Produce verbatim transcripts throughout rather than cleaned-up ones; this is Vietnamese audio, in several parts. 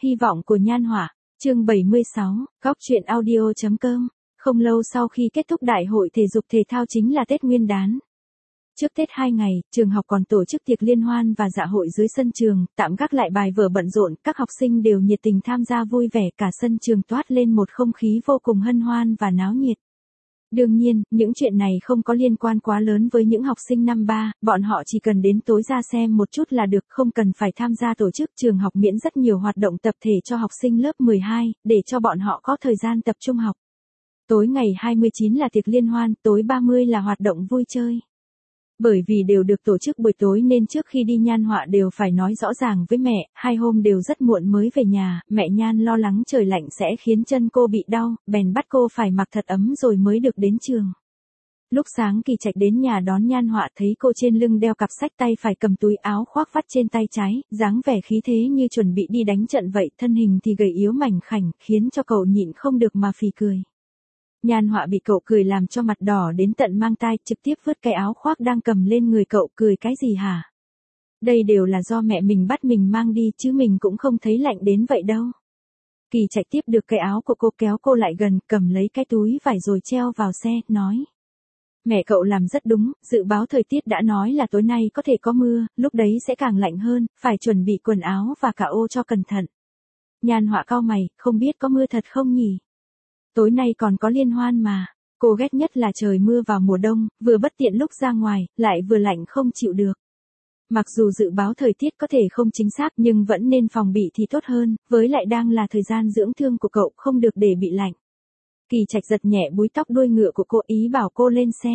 Hy vọng của Nhan Họa, chương bảy mươi sáu, góc truyện audio chấm com. Không lâu sau khi kết thúc đại hội thể dục thể thao chính là Tết Nguyên đán. Trước Tết hai ngày, trường học còn tổ chức tiệc liên hoan và dạ hội dưới sân trường, tạm gác lại bài vở bận rộn, các học sinh đều nhiệt tình tham gia vui vẻ, cả sân trường toát lên một không khí vô cùng hân hoan và náo nhiệt. Đương nhiên, những chuyện này không có liên quan quá lớn với những học sinh năm ba, bọn họ chỉ cần đến tối ra xem một chút là được, không cần phải tham gia tổ chức. Trường học miễn rất nhiều hoạt động tập thể cho học sinh lớp mười hai, để cho bọn họ có thời gian tập trung học. Tối ngày hai mươi chín là tiệc liên hoan, tối ba mươi là hoạt động vui chơi. Bởi vì đều được tổ chức buổi tối nên trước khi đi Nhan Họa đều phải nói rõ ràng với mẹ, hai hôm đều rất muộn mới về nhà, mẹ Nhan lo lắng trời lạnh sẽ khiến chân cô bị đau, bèn bắt cô phải mặc thật ấm rồi mới được đến trường. Lúc sáng Kỳ Trạch đến nhà đón Nhan Họa thấy cô trên lưng đeo cặp sách, tay phải cầm túi áo khoác vắt trên tay trái, dáng vẻ khí thế như chuẩn bị đi đánh trận vậy, thân hình thì gầy yếu mảnh khảnh, khiến cho cậu nhịn không được mà phì cười. Nhan Họa bị cậu cười làm cho mặt đỏ đến tận mang tai, trực tiếp vứt cái áo khoác đang cầm lên người cậu, cười cái gì hả? Đây đều là do mẹ mình bắt mình mang đi chứ mình cũng không thấy lạnh đến vậy đâu. Kỳ Trạch tiếp được cái áo của cô, kéo cô lại gần, cầm lấy cái túi vải rồi treo vào xe, nói. Mẹ cậu làm rất đúng, dự báo thời tiết đã nói là tối nay có thể có mưa, lúc đấy sẽ càng lạnh hơn, phải chuẩn bị quần áo và cả ô cho cẩn thận. Nhan Họa cau mày, không biết có mưa thật không nhỉ? Tối nay còn có liên hoan mà. Cô ghét nhất là trời mưa vào mùa đông, vừa bất tiện lúc ra ngoài, lại vừa lạnh không chịu được. Mặc dù dự báo thời tiết có thể không chính xác nhưng vẫn nên phòng bị thì tốt hơn, với lại đang là thời gian dưỡng thương của cậu, không được để bị lạnh. Kỳ Trạch giật nhẹ búi tóc đuôi ngựa của cô, ý bảo cô lên xe.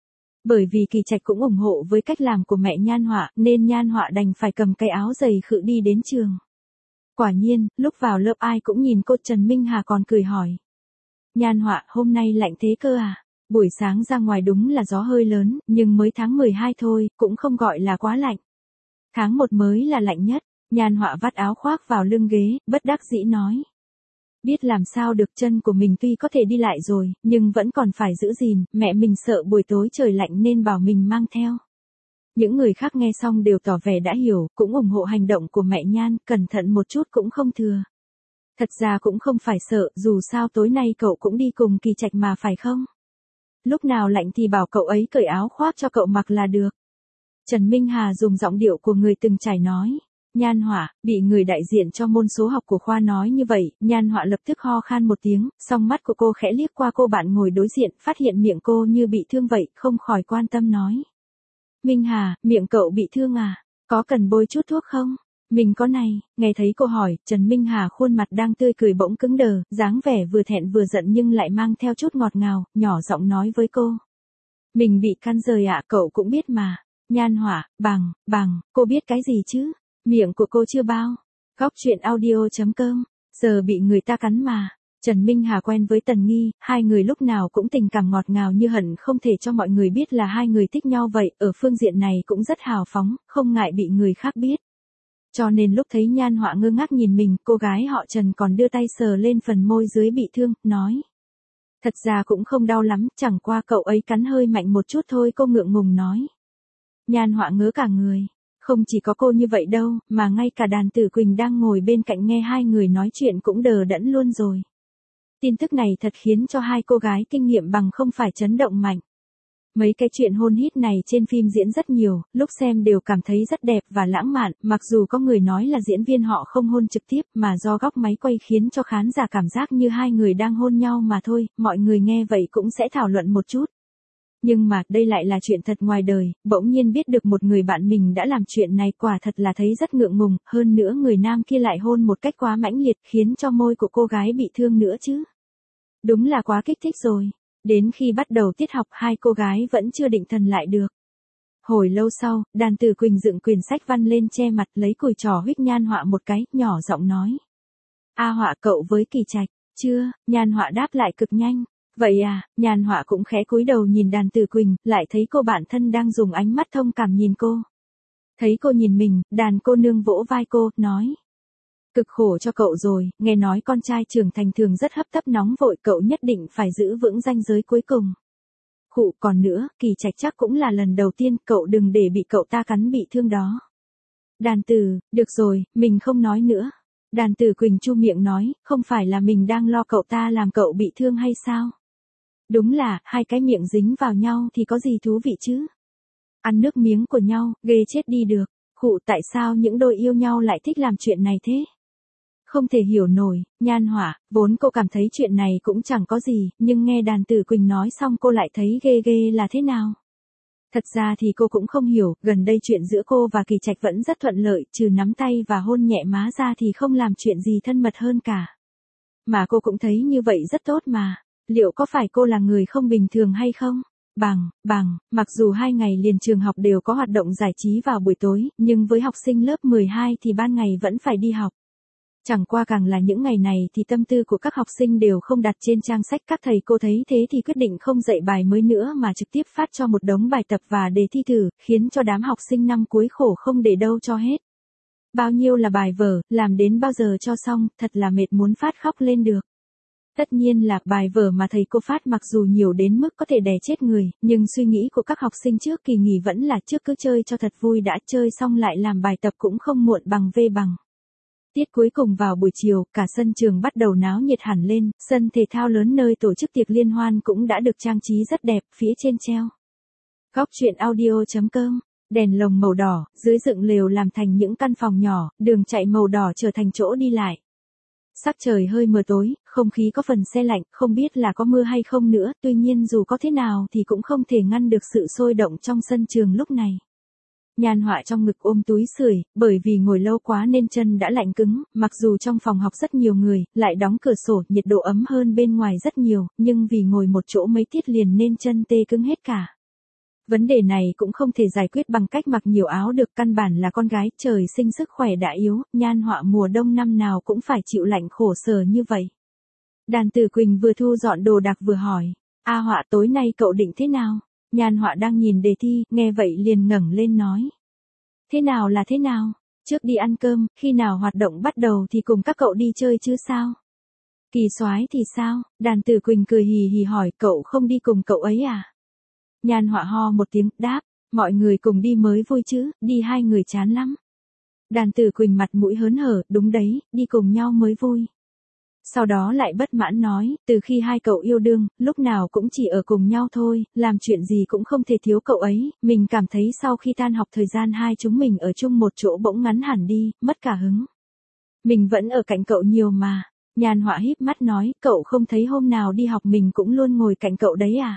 Bởi vì Kỳ Trạch cũng ủng hộ với cách làm của mẹ Nhan Họa, nên Nhan Họa đành phải cầm cái áo dày khự đi đến trường. Quả nhiên, lúc vào lớp ai cũng nhìn cô. Trần Minh Hà còn cười hỏi. Nhan Họa, hôm nay lạnh thế cơ à? Buổi sáng ra ngoài đúng là gió hơi lớn, nhưng mới tháng mười hai thôi, cũng không gọi là quá lạnh. Tháng một mới là lạnh nhất. Nhan Họa vắt áo khoác vào lưng ghế, bất đắc dĩ nói. Biết làm sao được, chân của mình tuy có thể đi lại rồi, nhưng vẫn còn phải giữ gìn, mẹ mình sợ buổi tối trời lạnh nên bảo mình mang theo. Những người khác nghe xong đều tỏ vẻ đã hiểu, cũng ủng hộ hành động của mẹ Nhan, cẩn thận một chút cũng không thừa. Thật ra cũng không phải sợ, dù sao tối nay cậu cũng đi cùng Kỳ Trạch mà phải không? Lúc nào lạnh thì bảo cậu ấy cởi áo khoác cho cậu mặc là được. Trần Minh Hà dùng giọng điệu của người từng trải nói. Nhan Họa, bị người đại diện cho môn số học của khoa nói như vậy, Nhan Họa lập tức ho khan một tiếng, song mắt của cô khẽ liếc qua cô bạn ngồi đối diện, phát hiện miệng cô như bị thương vậy, không khỏi quan tâm nói. Minh Hà, miệng cậu bị thương à? Có cần bôi chút thuốc không? Mình có này. Nghe thấy cô hỏi, Trần Minh Hà khuôn mặt đang tươi cười bỗng cứng đờ, dáng vẻ vừa thẹn vừa giận nhưng lại mang theo chút ngọt ngào, nhỏ giọng nói với cô. Mình bị căn rời ạ, cậu cũng biết mà. Nhan Họa, bằng, bằng, cô biết cái gì chứ? Miệng của cô chưa bao. Góc truyện audio chấm com, giờ bị người ta cắn mà. Trần Minh Hà quen với Tần Nghi, hai người lúc nào cũng tình cảm ngọt ngào như hận không thể cho mọi người biết là hai người thích nhau vậy, ở phương diện này cũng rất hào phóng, không ngại bị người khác biết. Cho nên lúc thấy Nhan Họa ngơ ngác nhìn mình, cô gái họ Trần còn đưa tay sờ lên phần môi dưới bị thương, nói. Thật ra cũng không đau lắm, chẳng qua cậu ấy cắn hơi mạnh một chút thôi, cô ngượng ngùng nói. Nhan Họa ngớ cả người. Không chỉ có cô như vậy đâu, mà ngay cả Đàn Tử Quỳnh đang ngồi bên cạnh nghe hai người nói chuyện cũng đờ đẫn luôn rồi. Tin tức này thật khiến cho hai cô gái kinh nghiệm bằng không phải chấn động mạnh. Mấy cái chuyện hôn hít này trên phim diễn rất nhiều, lúc xem đều cảm thấy rất đẹp và lãng mạn, mặc dù có người nói là diễn viên họ không hôn trực tiếp mà do góc máy quay khiến cho khán giả cảm giác như hai người đang hôn nhau mà thôi, mọi người nghe vậy cũng sẽ thảo luận một chút. Nhưng mà đây lại là chuyện thật ngoài đời, bỗng nhiên biết được một người bạn mình đã làm chuyện này, quả thật là thấy rất ngượng ngùng, hơn nữa người nam kia lại hôn một cách quá mãnh liệt khiến cho môi của cô gái bị thương nữa chứ. Đúng là quá kích thích rồi. Đến khi bắt đầu tiết học hai cô gái vẫn chưa định thần lại được. Hồi lâu sau, Đàn Tử Quỳnh dựng quyển sách văn lên che mặt, lấy cùi trỏ huých Nhan Họa một cái, nhỏ giọng nói. A Họa, cậu với Kỳ Trạch, chưa? Nhan Họa đáp lại cực nhanh. Vậy à? Nhan Họa cũng khẽ cúi đầu nhìn Đàn Tử Quỳnh, lại thấy cô bạn thân đang dùng ánh mắt thông cảm nhìn cô. Thấy cô nhìn mình, Đàn cô nương vỗ vai cô, nói. Cực khổ cho cậu rồi, nghe nói con trai trưởng thành thường rất hấp tấp nóng vội, cậu nhất định phải giữ vững ranh giới cuối cùng. Khụ, còn nữa, Kỳ Trạch chắc cũng là lần đầu tiên, cậu đừng để bị cậu ta cắn bị thương đó. Đàn Tử, được rồi, mình không nói nữa. Đàn Tử Quỳnh chu miệng nói, không phải là mình đang lo cậu ta làm cậu bị thương hay sao? Đúng là, hai cái miệng dính vào nhau thì có gì thú vị chứ? Ăn nước miếng của nhau, ghê chết đi được. Khụ, tại sao những đôi yêu nhau lại thích làm chuyện này thế? Không thể hiểu nổi. Nhan Họa, vốn cô cảm thấy chuyện này cũng chẳng có gì, nhưng nghe Đàn Tử Quỳnh nói xong cô lại thấy ghê ghê là thế nào? Thật ra thì cô cũng không hiểu, gần đây chuyện giữa cô và Kỳ Trạch vẫn rất thuận lợi, trừ nắm tay và hôn nhẹ má ra thì không làm chuyện gì thân mật hơn cả. Mà cô cũng thấy như vậy rất tốt mà. Liệu có phải cô là người không bình thường hay không? Bằng, bằng, mặc dù hai ngày liền trường học đều có hoạt động giải trí vào buổi tối, nhưng với học sinh lớp mười hai thì ban ngày vẫn phải đi học. Chẳng qua càng là những ngày này thì tâm tư của các học sinh đều không đặt trên trang sách, các thầy cô thấy thế thì quyết định không dạy bài mới nữa mà trực tiếp phát cho một đống bài tập và đề thi thử, khiến cho đám học sinh năm cuối khổ không để đâu cho hết. Bao nhiêu là bài vở, làm đến bao giờ cho xong, thật là mệt muốn phát khóc lên được. Tất nhiên là bài vở mà thầy cô phát mặc dù nhiều đến mức có thể đè chết người, nhưng suy nghĩ của các học sinh trước kỳ nghỉ vẫn là trước cứ chơi cho thật vui đã, chơi xong lại làm bài tập cũng không muộn bằng vê bằng. Tiết cuối cùng vào buổi chiều, cả sân trường bắt đầu náo nhiệt hẳn lên, sân thể thao lớn nơi tổ chức tiệc liên hoan cũng đã được trang trí rất đẹp, phía trên treo góc truyện audio chấm com, đèn lồng màu đỏ, dưới dựng lều làm thành những căn phòng nhỏ, đường chạy màu đỏ trở thành chỗ đi lại. Sắc trời hơi mờ tối, không khí có phần se lạnh, không biết là có mưa hay không nữa, tuy nhiên dù có thế nào thì cũng không thể ngăn được sự sôi động trong sân trường lúc này. Nhan Họa trong ngực ôm túi sưởi, bởi vì ngồi lâu quá nên chân đã lạnh cứng, mặc dù trong phòng học rất nhiều người, lại đóng cửa sổ, nhiệt độ ấm hơn bên ngoài rất nhiều, nhưng vì ngồi một chỗ mấy tiết liền nên chân tê cứng hết cả. Vấn đề này cũng không thể giải quyết bằng cách mặc nhiều áo được, căn bản là con gái, trời sinh sức khỏe đã yếu, Nhan Họa mùa đông năm nào cũng phải chịu lạnh khổ sở như vậy. Đàn Tử Quỳnh vừa thu dọn đồ đạc vừa hỏi, A Họa tối nay cậu định thế nào? Nhan Họa đang nhìn đề thi, nghe vậy liền ngẩng lên nói. Thế nào là thế nào? Trước đi ăn cơm, khi nào hoạt động bắt đầu thì cùng các cậu đi chơi chứ sao? Kỳ soái thì sao? Đàn Tử Quỳnh cười hì hì hỏi, cậu không đi cùng cậu ấy à? Nhan Họa ho một tiếng, đáp, mọi người cùng đi mới vui chứ, đi hai người chán lắm. Đàn Tử Quỳnh mặt mũi hớn hở, đúng đấy, đi cùng nhau mới vui. Sau đó lại bất mãn nói, từ khi hai cậu yêu đương, lúc nào cũng chỉ ở cùng nhau thôi, làm chuyện gì cũng không thể thiếu cậu ấy, mình cảm thấy sau khi tan học thời gian hai chúng mình ở chung một chỗ bỗng ngắn hẳn đi, mất cả hứng. Mình vẫn ở cạnh cậu nhiều mà. Nhan Họa híp mắt nói, cậu không thấy hôm nào đi học mình cũng luôn ngồi cạnh cậu đấy à?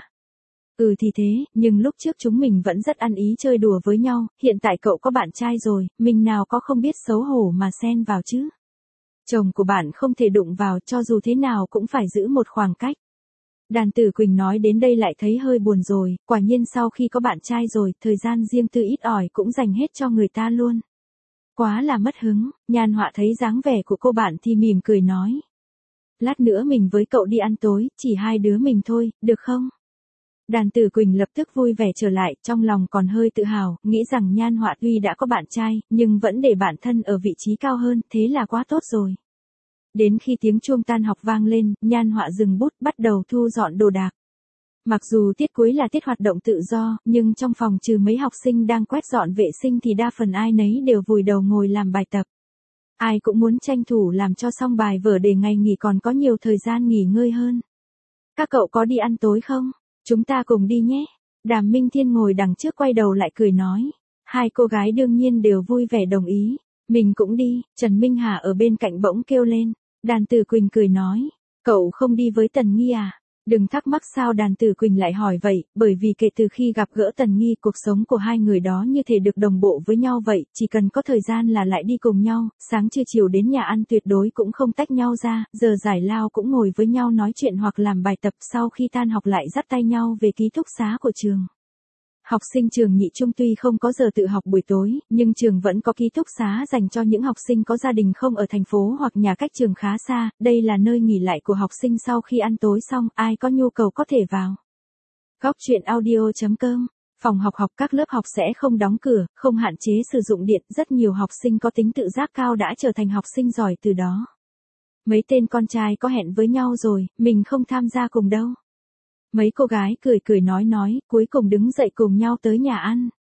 Ừ thì thế, nhưng lúc trước chúng mình vẫn rất ăn ý chơi đùa với nhau, hiện tại cậu có bạn trai rồi, mình nào có không biết xấu hổ mà xen vào chứ. Chồng của bạn không thể đụng vào, cho dù thế nào cũng phải giữ một khoảng cách. Đàn Tử Quỳnh nói đến đây lại thấy hơi buồn rồi, quả nhiên sau khi có bạn trai rồi, thời gian riêng tư ít ỏi cũng dành hết cho người ta luôn. Quá là mất hứng. Nhan Họa thấy dáng vẻ của cô bạn thì mỉm cười nói. Lát nữa mình với cậu đi ăn tối, chỉ hai đứa mình thôi, được không? Đàn Tử Quỳnh lập tức vui vẻ trở lại, trong lòng còn hơi tự hào, nghĩ rằng Nhan Họa tuy đã có bạn trai, nhưng vẫn để bản thân ở vị trí cao hơn, thế là quá tốt rồi. Đến khi tiếng chuông tan học vang lên, Nhan Họa dừng bút, bắt đầu thu dọn đồ đạc. Mặc dù tiết cuối là tiết hoạt động tự do, nhưng trong phòng trừ mấy học sinh đang quét dọn vệ sinh thì đa phần ai nấy đều vùi đầu ngồi làm bài tập. Ai cũng muốn tranh thủ làm cho xong bài vở để ngày nghỉ còn có nhiều thời gian nghỉ ngơi hơn. Các cậu có đi ăn tối không? Chúng ta cùng đi nhé. Đàm Minh Thiên ngồi đằng trước quay đầu lại cười nói. Hai cô gái đương nhiên đều vui vẻ đồng ý. Mình cũng đi. Trần Minh Hà ở bên cạnh bỗng kêu lên. Đàn Tử Quỳnh cười nói. Cậu không đi với Tần Nghi à? Đừng thắc mắc sao Đàn Tử Quỳnh lại hỏi vậy, bởi vì kể từ khi gặp gỡ Tần Nghi, cuộc sống của hai người đó như thể được đồng bộ với nhau vậy, chỉ cần có thời gian là lại đi cùng nhau, sáng trưa chiều đến nhà ăn tuyệt đối cũng không tách nhau ra, giờ giải lao cũng ngồi với nhau nói chuyện hoặc làm bài tập, sau khi tan học lại dắt tay nhau về ký túc xá của trường. Học sinh trường Nhị Trung tuy không có giờ tự học buổi tối, nhưng trường vẫn có ký túc xá dành cho những học sinh có gia đình không ở thành phố hoặc nhà cách trường khá xa, đây là nơi nghỉ lại của học sinh sau khi ăn tối xong, ai có nhu cầu có thể vào. Góc truyện audio chấm com, phòng học học các lớp học sẽ không đóng cửa, không hạn chế sử dụng điện, rất nhiều học sinh có tính tự giác cao đã trở thành học sinh giỏi từ đó. Mấy tên con trai có hẹn với nhau rồi, mình không tham gia cùng đâu. Mấy cô gái cười cười nói nói, cuối cùng đứng dậy cùng nhau tới nhà ăn.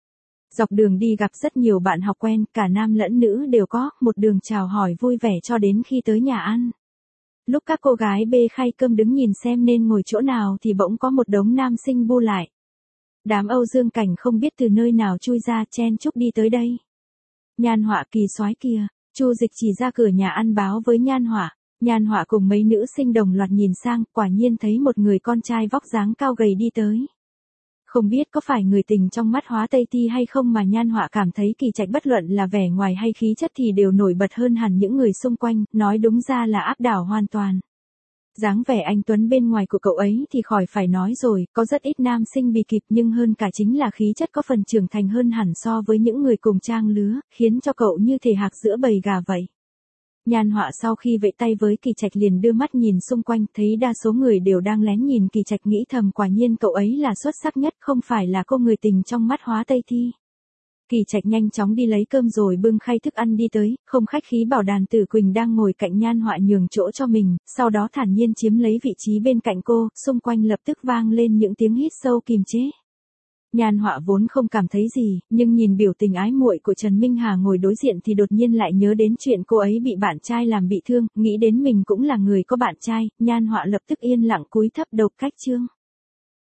Dọc đường đi gặp rất nhiều bạn học quen, cả nam lẫn nữ đều có, một đường chào hỏi vui vẻ cho đến khi tới nhà ăn. Lúc các cô gái bê khay cơm đứng nhìn xem nên ngồi chỗ nào thì bỗng có một đống nam sinh bu lại. Đám Âu Dương Cảnh không biết từ nơi nào chui ra chen chúc đi tới đây. Nhan Họa kỳ soái kìa, Chu Dịch chỉ ra cửa nhà ăn báo với Nhan Họa. Nhan Họa cùng mấy nữ sinh đồng loạt nhìn sang, quả nhiên thấy một người con trai vóc dáng cao gầy đi tới. Không biết có phải người tình trong mắt Hóa Tây Ti hay không mà Nhan Họa cảm thấy Kỳ Trạch bất luận là vẻ ngoài hay khí chất thì đều nổi bật hơn hẳn những người xung quanh, nói đúng ra là áp đảo hoàn toàn. Dáng vẻ anh tuấn bên ngoài của cậu ấy thì khỏi phải nói rồi, có rất ít nam sinh bì kịp nhưng hơn cả chính là khí chất có phần trưởng thành hơn hẳn so với những người cùng trang lứa, khiến cho cậu như thể hạc giữa bầy gà vậy. Nhan Họa sau khi vẫy tay với Kỳ Trạch liền đưa mắt nhìn xung quanh, thấy đa số người đều đang lén nhìn Kỳ Trạch, nghĩ thầm quả nhiên cậu ấy là xuất sắc nhất, không phải là cô người tình trong mắt Hóa Tây Thi. Kỳ Trạch nhanh chóng đi lấy cơm rồi bưng khay thức ăn đi tới, không khách khí bảo Đàn Tử Quỳnh đang ngồi cạnh Nhan Họa nhường chỗ cho mình, sau đó thản nhiên chiếm lấy vị trí bên cạnh cô, xung quanh lập tức vang lên những tiếng hít sâu kìm chế. Nhan Họa vốn không cảm thấy gì, nhưng nhìn biểu tình ái muội của Trần Minh Hà ngồi đối diện thì đột nhiên lại nhớ đến chuyện cô ấy bị bạn trai làm bị thương, nghĩ đến mình cũng là người có bạn trai, Nhan Họa lập tức yên lặng cúi thấp đầu cách chương.